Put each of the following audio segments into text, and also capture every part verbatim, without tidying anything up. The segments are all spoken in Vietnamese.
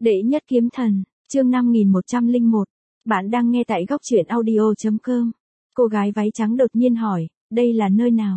Đệ nhất kiếm thần, chương năm nghìn một trăm lẻ một. Bạn đang nghe tại góc truyện audio chấm com. Cô gái váy trắng đột nhiên hỏi, đây là nơi nào?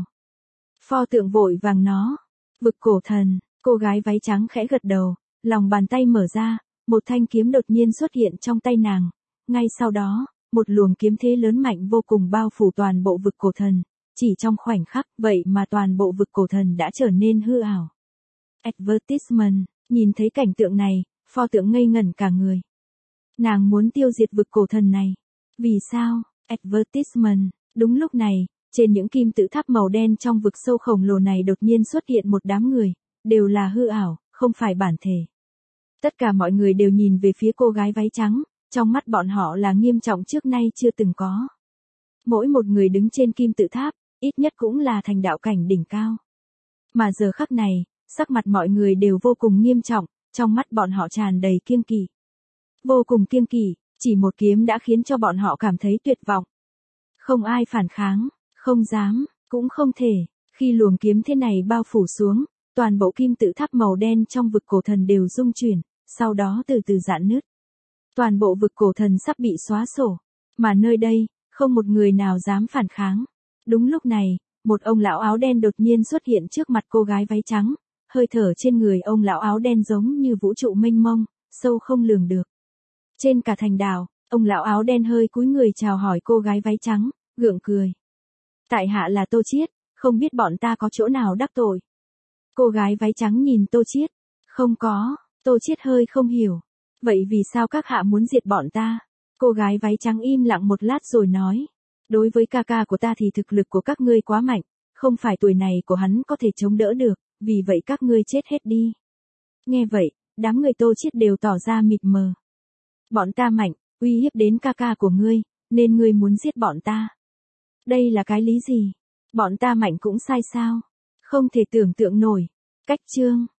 Pho tượng vội vàng nó. Vực cổ thần, cô gái váy trắng khẽ gật đầu, lòng bàn tay mở ra, một thanh kiếm đột nhiên xuất hiện trong tay nàng. Ngay sau đó, một luồng kiếm thế lớn mạnh vô cùng bao phủ toàn bộ vực cổ thần. Chỉ trong khoảnh khắc vậy mà toàn bộ vực cổ thần đã trở nên hư ảo. Advertisement, nhìn thấy cảnh tượng này, pho tượng ngây ngẩn cả người. Nàng muốn tiêu diệt vực cổ thần này. Vì sao? Advertisement, đúng lúc này, trên những kim tự tháp màu đen trong vực sâu khổng lồ này đột nhiên xuất hiện một đám người, đều là hư ảo, không phải bản thể. Tất cả mọi người đều nhìn về phía cô gái váy trắng, trong mắt bọn họ là nghiêm trọng trước nay chưa từng có. Mỗi một người đứng trên kim tự tháp, ít nhất cũng là thành đạo cảnh đỉnh cao. Mà giờ khắc này, sắc mặt mọi người đều vô cùng nghiêm trọng, trong mắt bọn họ tràn đầy kiêng kỵ. Vô cùng kiêng kỵ, chỉ một kiếm đã khiến cho bọn họ cảm thấy tuyệt vọng. Không ai phản kháng, không dám, cũng không thể. Khi luồng kiếm thế này bao phủ xuống, toàn bộ kim tự tháp màu đen trong vực cổ thần đều rung chuyển, sau đó từ từ rạn nứt. Toàn bộ vực cổ thần sắp bị xóa sổ, mà nơi đây, không một người nào dám phản kháng. Đúng lúc này, một ông lão áo đen đột nhiên xuất hiện trước mặt cô gái váy trắng, hơi thở trên người ông lão áo đen giống như vũ trụ mênh mông, sâu không lường được. Trên cả thành đảo, ông lão áo đen hơi cúi người chào hỏi cô gái váy trắng, gượng cười. Tại hạ là Tô Chiết, không biết bọn ta có chỗ nào đắc tội. Cô gái váy trắng nhìn Tô Chiết, không có, Tô Chiết hơi không hiểu. Vậy vì sao các hạ muốn diệt bọn ta? Cô gái váy trắng im lặng một lát rồi nói. Đối với ca ca của ta thì thực lực của các ngươi quá mạnh, không phải tuổi này của hắn có thể chống đỡ được, vì vậy các ngươi chết hết đi. Nghe vậy, đám người Tô Chiết đều tỏ ra mịt mờ. Bọn ta mạnh, uy hiếp đến ca ca của ngươi, nên ngươi muốn giết bọn ta. Đây là cái lý gì? Bọn ta mạnh cũng sai sao? Không thể tưởng tượng nổi. Cách chương.